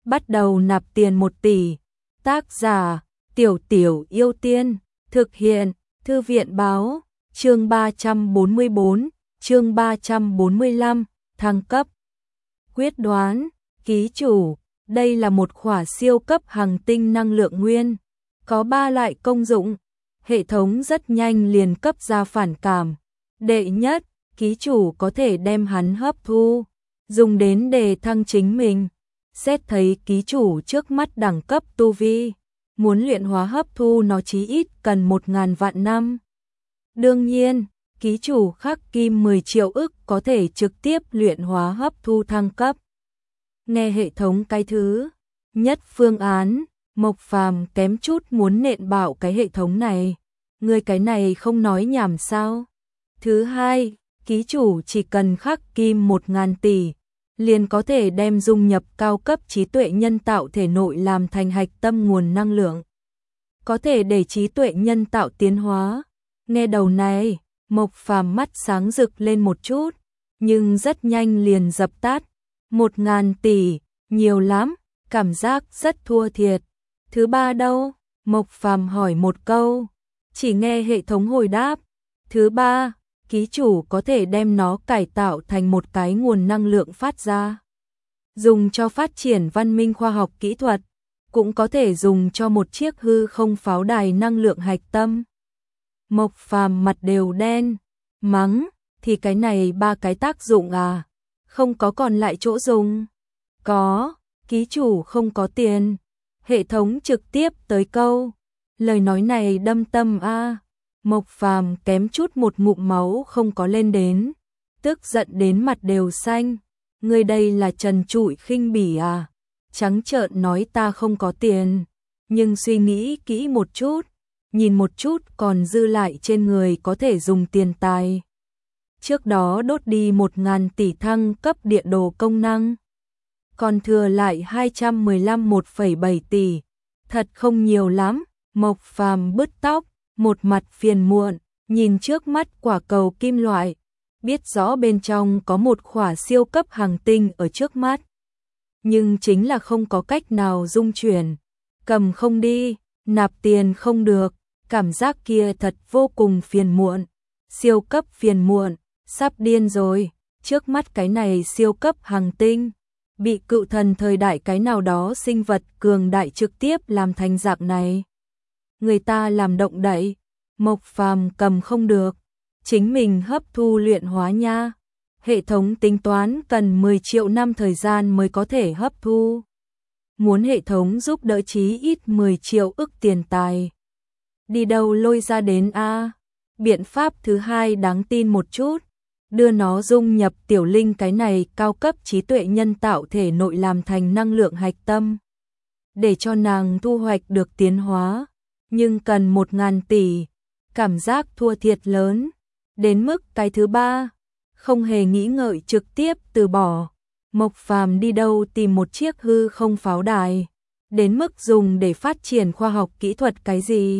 bắt đầu nạp tiền 1 tỷ. Tác giả Tiểu Tiểu Yêu Tiên. Thực hiện Thư viện Báo. Chương 344, chương 345, thăng cấp. Quyết đoán. Ký chủ, đây là một khỏa siêu cấp hành tinh năng lượng nguyên, có 3 loại công dụng. Hệ thống rất nhanh liền cấp ra phản cảm. Đệ nhất, ký chủ có thể đem hắn hấp thu, dùng đến để thăng chính mình. Xét thấy ký chủ trước mắt đẳng cấp tu vi, muốn luyện hóa hấp thu nó chí ít cần 1000 vạn năm. Đương nhiên, ký chủ khắc kim 10 triệu ức có thể trực tiếp luyện hóa hấp thu thăng cấp. Nghe hệ thống cái thứ nhất phương án, Mộc Phàm kém chút muốn nện bạo cái hệ thống này. Người cái này không nói nhảm sao? Thứ hai, ký chủ chỉ cần khắc kim 1000 tỷ, liền có thể đem dung nhập cao cấp trí tuệ nhân tạo thể nội làm thành hạch tâm nguồn năng lượng. Có thể để trí tuệ nhân tạo tiến hóa. Nghe đầu này, Mộc Phàm mắt sáng rực lên một chút, nhưng rất nhanh liền dập tắt. 1000 tỷ, nhiều lắm, cảm giác rất thua thiệt. Thứ ba đâu? Mộc Phàm hỏi một câu, chỉ nghe hệ thống hồi đáp. Thứ ba, ký chủ có thể đem nó cải tạo thành một cái nguồn năng lượng phát ra, dùng cho phát triển văn minh khoa học kỹ thuật, cũng có thể dùng cho một chiếc hư không pháo đài năng lượng hạch tâm. Mộc Phàm mặt đều đen, mắng, thì cái này 3 cái tác dụng à? Không có còn lại chỗ dùng. Có, ký chủ không có tiền. Hệ thống trực tiếp tới câu. Lời nói này đâm tâm a. Mộc Phàm kém chút một ngụm máu không có lên đến, tức giận đến mặt đều xanh. Người đây là trần trụi khinh bỉ à? Trắng trợn nói ta không có tiền, nhưng suy nghĩ kỹ một chút, nhìn một chút còn dư lại trên người có thể dùng tiền tài. Trước đó đốt đi 1000 tỷ thăng cấp địa đồ công năng, còn thừa lại 215 1,7 tỷ, thật không nhiều lắm. Mộc Phàm bứt tóc, một mặt phiền muộn, nhìn trước mắt quả cầu kim loại, biết rõ bên trong có một khỏa siêu cấp hành tinh ở trước mắt, nhưng chính là không có cách nào dung chuyển, cầm không đi, nạp tiền không được, cảm giác kia thật vô cùng phiền muộn, siêu cấp phiền muộn, sắp điên rồi. Trước mắt cái này siêu cấp hành tinh, bị cựu thần thời đại cái nào đó sinh vật cường đại trực tiếp làm thành dạng này. Người ta làm động đậy, Mộc Phàm cầm không được, chính mình hấp thu luyện hóa nha. Hệ thống tính toán cần 10 triệu năm thời gian mới có thể hấp thu. Muốn hệ thống giúp đỡ chí ít 10 triệu ức tiền tài. Đi đâu lôi ra đến a? Biện pháp thứ hai đáng tin một chút, đưa nó dung nhập tiểu linh cái này cao cấp trí tuệ nhân tạo thể nội làm thành năng lượng hạch tâm, để cho nàng thu hoạch được tiến hóa, nhưng cần 1000 tỷ, cảm giác thua thiệt lớn. Đến mức cái thứ ba, không hề nghĩ ngợi trực tiếp từ bỏ. Mộc Phàm đi đâu tìm một chiếc hư không pháo đài, đến mức dùng để phát triển khoa học kỹ thuật cái gì?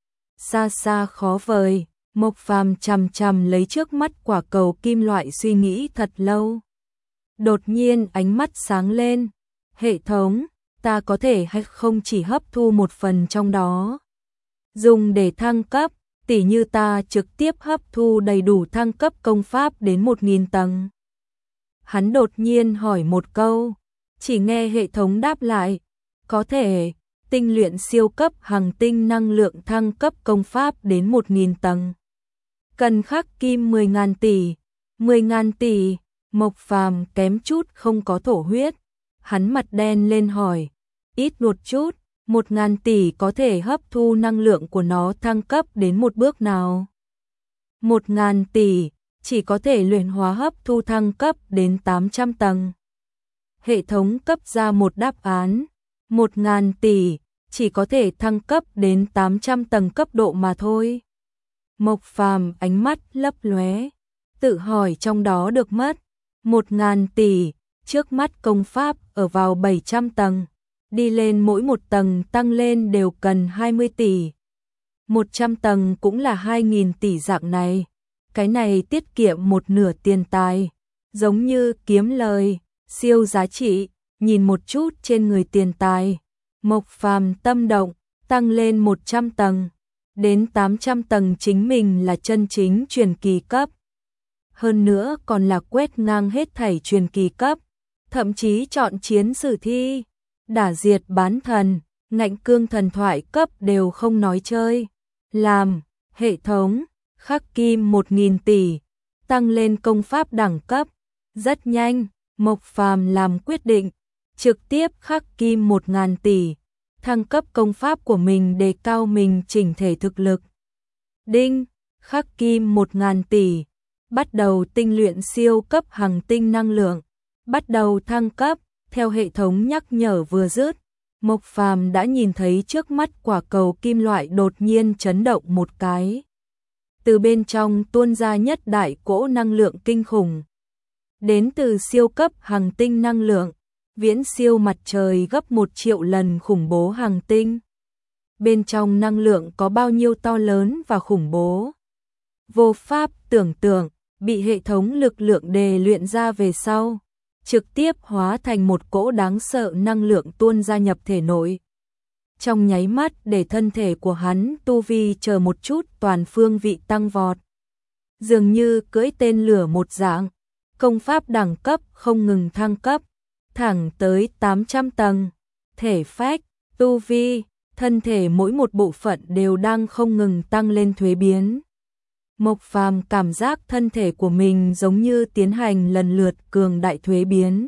Xa xa khó vời. Mộc Phàm chằm chằm lấy trước mắt quả cầu kim loại suy nghĩ thật lâu. Đột nhiên ánh mắt sáng lên. Hệ thống, ta có thể hay không chỉ hấp thu một phần trong đó, dùng để thăng cấp, tỉ như ta trực tiếp hấp thu đầy đủ thăng cấp công pháp đến 1000 tầng. Hắn đột nhiên hỏi một câu, chỉ nghe hệ thống đáp lại, có thể, tinh luyện siêu cấp hành tinh năng lượng thăng cấp công pháp đến 1000 tầng. Cần khắc kim 10.000 tỷ, 10.000 tỷ, Mộc Phàm kém chút không có thổ huyết. Hắn mặt đen lên hỏi, ít một chút, 1000 tỷ có thể hấp thu năng lượng của nó thăng cấp đến một bước nào? 1000 tỷ, chỉ có thể luyện hóa hấp thu thăng cấp đến 800 tầng. Hệ thống cấp ra một đáp án, 1000 tỷ, chỉ có thể thăng cấp đến 800 tầng cấp độ mà thôi. Mộc Phàm ánh mắt lấp lóe, tự hỏi trong đó được mất 1000 tỷ, trước mắt công pháp ở vào 700 tầng, đi lên mỗi một tầng tăng lên đều cần 20 tỷ. 100 tầng cũng là 2000 tỷ dạng này, cái này tiết kiệm một nửa tiền tài, giống như kiếm lời, siêu giá trị, nhìn một chút trên người tiền tài. Mộc Phàm tâm động, tăng lên 100 tầng, đến 800 tầng chính mình là chân chính truyền kỳ cấp. Hơn nữa còn là quét ngang hết thảy truyền kỳ cấp, thậm chí chọn chiến sử thi, đả diệt bán thần, ngạnh cương thần thoại cấp đều không nói chơi. Làm hệ thống khắc kim 1000 tỷ, tăng lên công pháp đẳng cấp. Rất nhanh, Mộc Phàm làm quyết định, trực tiếp khắc kim 1000 tỷ, thăng cấp công pháp của mình đề cao mình chỉnh thể thực lực. Đinh, khắc kim 1000 tỷ, bắt đầu tinh luyện siêu cấp hằng tinh năng lượng, bắt đầu thăng cấp. Theo hệ thống nhắc nhở vừa dứt, Mộc Phàm đã nhìn thấy trước mắt quả cầu kim loại đột nhiên chấn động một cái. Từ bên trong tuôn ra nhất đại cỗ năng lượng kinh khủng. Đến từ siêu cấp hằng tinh năng lượng, viễn siêu mặt trời gấp 1 triệu lần khủng bố hằng tinh. Bên trong năng lượng có bao nhiêu to lớn và khủng bố, vô pháp tưởng tượng, bị hệ thống lực lượng đề luyện ra về sau, trực tiếp hóa thành một cỗ đáng sợ năng lượng tuôn ra nhập thể nội. Trong nháy mắt để thân thể của hắn tu vi chờ một chút toàn phương vị tăng vọt. Dường như cưỡi tên lửa một dạng, công pháp đẳng cấp không ngừng thăng cấp, thẳng tới 800 tầng. Thể phách, tu vi, thân thể mỗi một bộ phận đều đang không ngừng tăng lên thuế biến. Mộc Phàm cảm giác thân thể của mình giống như tiến hành lần lượt cường đại thuế biến.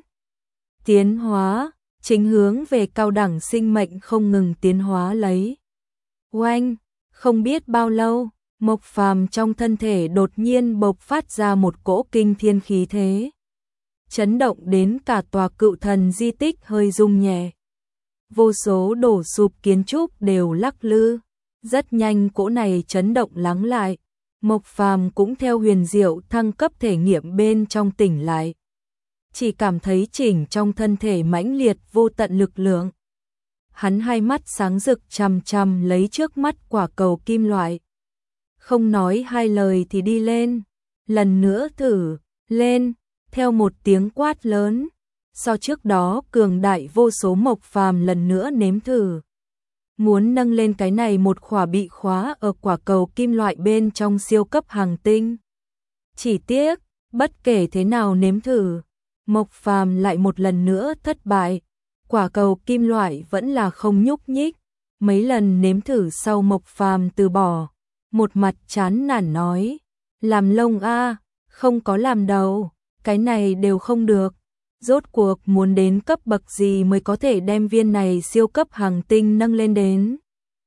Tiến hóa, chính hướng về cao đẳng sinh mệnh không ngừng tiến hóa lấy. Oanh, không biết bao lâu, Mộc Phàm trong thân thể đột nhiên bộc phát ra một cỗ kinh thiên khí thế. Chấn động đến cả tòa Cựu Thần di tích hơi rung nhẹ. Vô số đổ sụp kiến trúc đều lắc lư. Rất nhanh cỗ này chấn động lắng lại. Mộc Phàm cũng theo huyền diệu thăng cấp thể nghiệm bên trong tỉnh lại. Chỉ cảm thấy chỉnh trong thân thể mãnh liệt vô tận lực lượng. Hắn hai mắt sáng rực chằm chằm lấy trước mắt quả cầu kim loại. Không nói hai lời thì đi lên. Lần nữa thử, lên, theo một tiếng quát lớn. So trước đó cường đại vô số. Mộc Phàm lần nữa nếm thử. Muốn nâng lên cái này một khỏa bị khóa ở quả cầu kim loại bên trong siêu cấp hằng tinh. Chỉ tiếc, bất kể thế nào nếm thử, Mộc Phàm lại một lần nữa thất bại. Quả cầu kim loại vẫn là không nhúc nhích. Mấy lần nếm thử sau Mộc Phàm từ bỏ, một mặt chán nản nói, làm lông a, không có làm đầu, cái này đều không được. Rốt cuộc muốn đến cấp bậc gì mới có thể đem viên này siêu cấp hằng tinh nâng lên đến.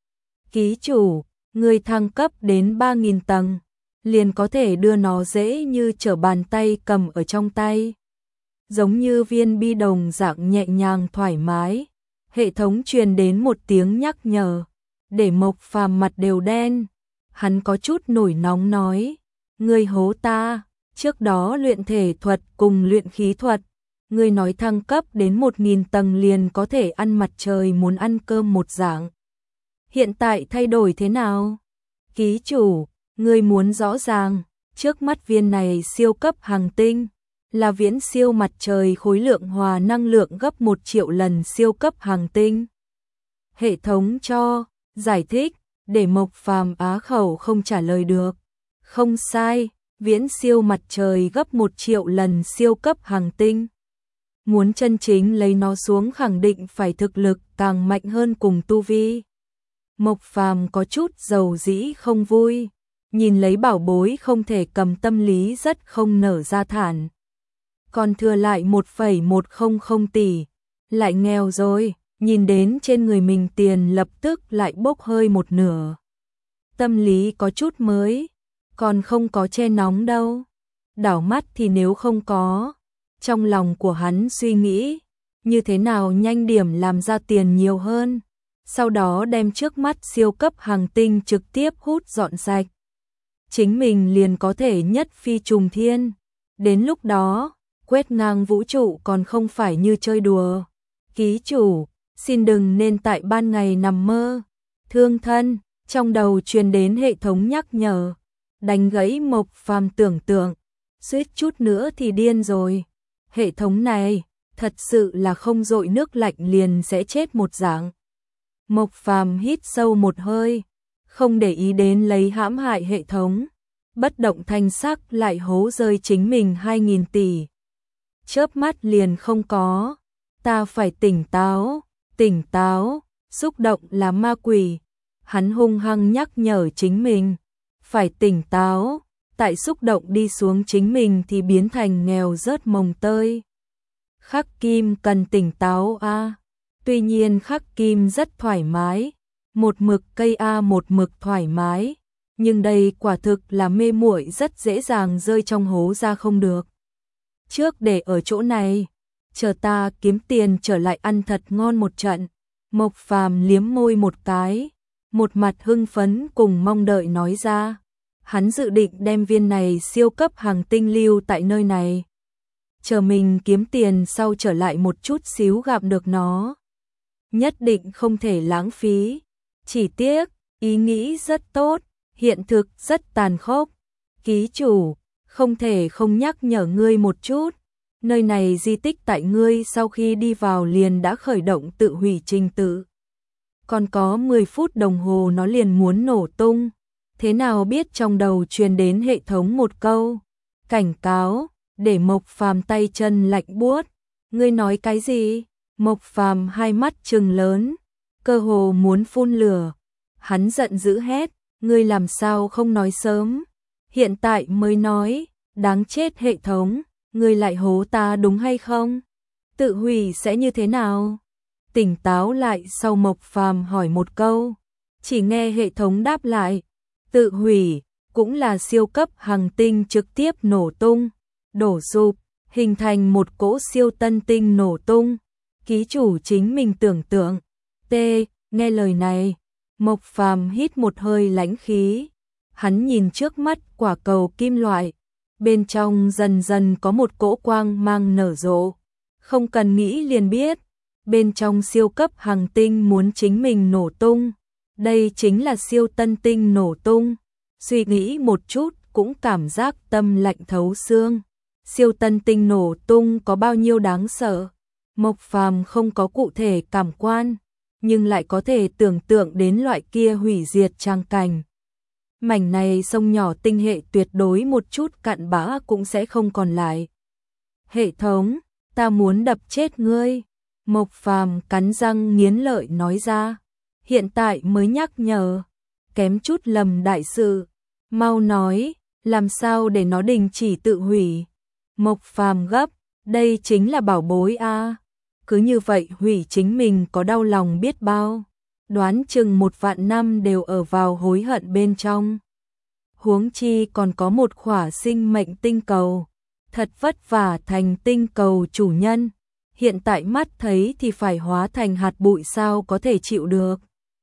Ký chủ, người thăng cấp đến 3000 tầng, liền có thể đưa nó dễ như trở bàn tay cầm ở trong tay. Giống như viên bi đồng dạng nhẹ nhàng thoải mái. Hệ thống truyền đến một tiếng nhắc nhở, để Mộc Phàm mặt đều đen. Hắn có chút nổi nóng nói, ngươi hố ta, trước đó luyện thể thuật cùng luyện khí thuật. Ngươi nói thăng cấp đến 1000 tầng liền có thể ăn mặt trời muốn ăn cơm một dạng. Hiện tại thay đổi thế nào? Ký chủ, ngươi muốn rõ ràng, trước mắt viên này siêu cấp hằng tinh, là viễn siêu mặt trời khối lượng hòa năng lượng gấp 1 triệu lần siêu cấp hằng tinh. Hệ thống cho, giải thích, để Mộc Phàm á khẩu không trả lời được. Không sai, viễn siêu mặt trời gấp 1 triệu lần siêu cấp hằng tinh. Muốn chân chính lấy nó xuống khẳng định phải thực lực càng mạnh hơn cùng tu vi. Mộc Phàm có chút dầu dĩ không vui, nhìn lấy bảo bối không thể cầm tâm lý rất không nở ra thản. Còn thừa lại 1,100 tỷ, lại nghèo rồi, nhìn đến trên người mình tiền lập tức lại bốc hơi một nửa. Tâm lý có chút mới, còn không có che nóng đâu. Đảo mắt thì nếu không có. Trong lòng của hắn suy nghĩ, như thế nào nhanh điểm làm ra tiền nhiều hơn, sau đó đem trước mắt siêu cấp hằng tinh trực tiếp hút dọn sạch. Chính mình liền có thể nhất phi trùng thiên. Đến lúc đó, quét ngang vũ trụ còn không phải như chơi đùa. Ký chủ, xin đừng nên tại ban ngày nằm mơ. Thương thân, trong đầu truyền đến hệ thống nhắc nhở, đánh gãy Mộc Phàm tưởng tượng, suýt chút nữa thì điên rồi. Hệ thống này, thật sự là không dội nước lạnh liền sẽ chết một dạng. Mộc Phàm hít sâu một hơi, không để ý đến lấy hãm hại hệ thống, bất động thanh sắc lại hố rơi chính mình 2.000 tỷ. Chớp mắt liền không có, ta phải tỉnh táo, xúc động là ma quỷ. Hắn hung hăng nhắc nhở chính mình, phải tỉnh táo, tại xúc động đi xuống chính mình thì biến thành nghèo rớt mồng tơi. Khắc Kim cần tỉnh táo a. Tuy nhiên Khắc Kim rất thoải mái, một mực cây a một mực thoải mái, nhưng đây quả thực là mê muội rất dễ dàng rơi trong hố ra không được. Trước để ở chỗ này, chờ ta kiếm tiền trở lại ăn thật ngon một trận. Mộc Phàm liếm môi một cái, một mặt hưng phấn cùng mong đợi nói ra. Hắn dự định đem viên này siêu cấp hàng tinh lưu tại nơi này. Chờ mình kiếm tiền sau trở lại một chút xíu gặp được nó. Nhất định không thể lãng phí. Chỉ tiếc, ý nghĩ rất tốt, hiện thực rất tàn khốc. Ký chủ, không thể không nhắc nhở ngươi một chút. Nơi này di tích tại ngươi sau khi đi vào liền đã khởi động tự hủy trình tự. Còn có 10 phút đồng hồ nó liền muốn nổ tung. Thế nào biết trong đầu truyền đến hệ thống một câu cảnh cáo, để Mộc Phàm tay chân lạnh buốt. Ngươi nói cái gì? Mộc Phàm hai mắt trừng lớn, cơ hồ muốn phun lửa. Hắn giận dữ hét, ngươi làm sao không nói sớm? Hiện tại mới nói, đáng chết hệ thống, ngươi lại hố ta đúng hay không? Tự hủy sẽ như thế nào? Tỉnh táo lại sau Mộc Phàm hỏi một câu, chỉ nghe hệ thống đáp lại, tự hủy cũng là siêu cấp hành tinh trực tiếp nổ tung, đổ sụp, hình thành một cỗ siêu tân tinh nổ tung. Ký chủ chính mình tưởng tượng. Nghe lời này, Mộc Phàm hít một hơi lãnh khí. Hắn nhìn trước mắt quả cầu kim loại, bên trong dần dần có một cỗ quang mang nở rộ. Không cần nghĩ liền biết, bên trong siêu cấp hành tinh muốn chính mình nổ tung. Đây chính là siêu tân tinh nổ tung. Suy nghĩ một chút cũng cảm giác tâm lạnh thấu xương. Siêu tân tinh nổ tung có bao nhiêu đáng sợ? Mộc Phàm không có cụ thể cảm quan, nhưng lại có thể tưởng tượng đến loại kia hủy diệt trang cảnh. Mảnh này sông nhỏ tinh hệ tuyệt đối một chút cặn bã cũng sẽ không còn lại. Hệ thống, ta muốn đập chết ngươi. Mộc Phàm cắn răng nghiến lợi nói ra. Hiện tại mới nhắc nhở, kém chút lầm đại sự. Mau nói, làm sao để nó đình chỉ tự hủy? Mộc Phàm gấp, đây chính là bảo bối a. Cứ như vậy hủy chính mình có đau lòng biết bao. Đoán chừng 1 vạn năm đều ở vào hối hận bên trong. Huống chi còn có một khỏa sinh mệnh tinh cầu. Thật vất vả thành tinh cầu chủ nhân. Hiện tại mắt thấy thì phải hóa thành hạt bụi sao có thể chịu được.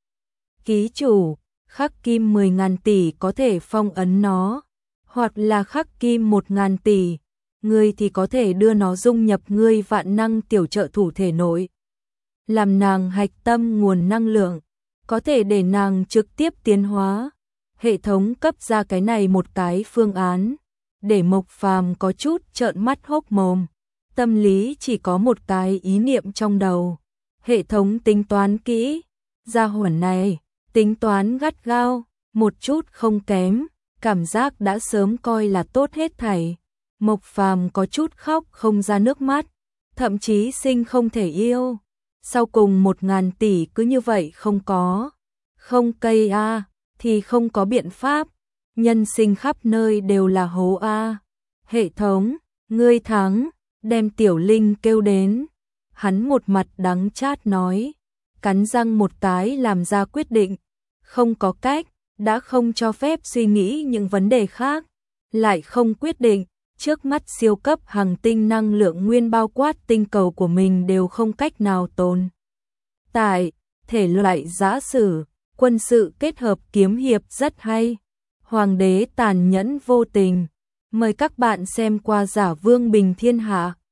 Ký chủ, Khắc Kim 10.000 tỷ có thể phong ấn nó. Hoặc là Khắc Kim 1.000 tỷ. Ngươi thì có thể đưa nó dung nhập ngươi vạn năng tiểu trợ thủ thể nội. Làm nàng hạch tâm nguồn năng lượng, có thể để nàng trực tiếp tiến hóa. Hệ thống cấp ra cái này một cái phương án, để Mộc Phàm có chút trợn mắt hốc mồm. Tâm lý chỉ có một cái ý niệm trong đầu. Hệ thống tính toán kỹ, gia hỏa này, tính toán gắt gao, một chút không kém, cảm giác đã sớm coi là tốt hết thảy. Mộc Phàm có chút khóc không ra nước mắt, thậm chí sinh không thể yêu. Sau cùng 1.000 tỷ cứ như vậy không có. Không cây a thì không có biện pháp. Nhân sinh khắp nơi đều là hố a. Hệ thống, ngươi thắng, đem Tiểu Linh kêu đến. Hắn một mặt đắng chát nói, cắn răng một cái làm ra quyết định. Không có cách, đã không cho phép suy nghĩ những vấn đề khác. Lại không quyết định. Trước mắt siêu cấp hành tinh năng lượng nguyên bao quát tinh cầu của mình đều không cách nào tồn tại. Thể loại giã sử, quân sự kết hợp kiếm hiệp rất hay. Hoàng đế tàn nhẫn vô tình. Mời các bạn xem qua Giả Vương Bình Thiên Hạ.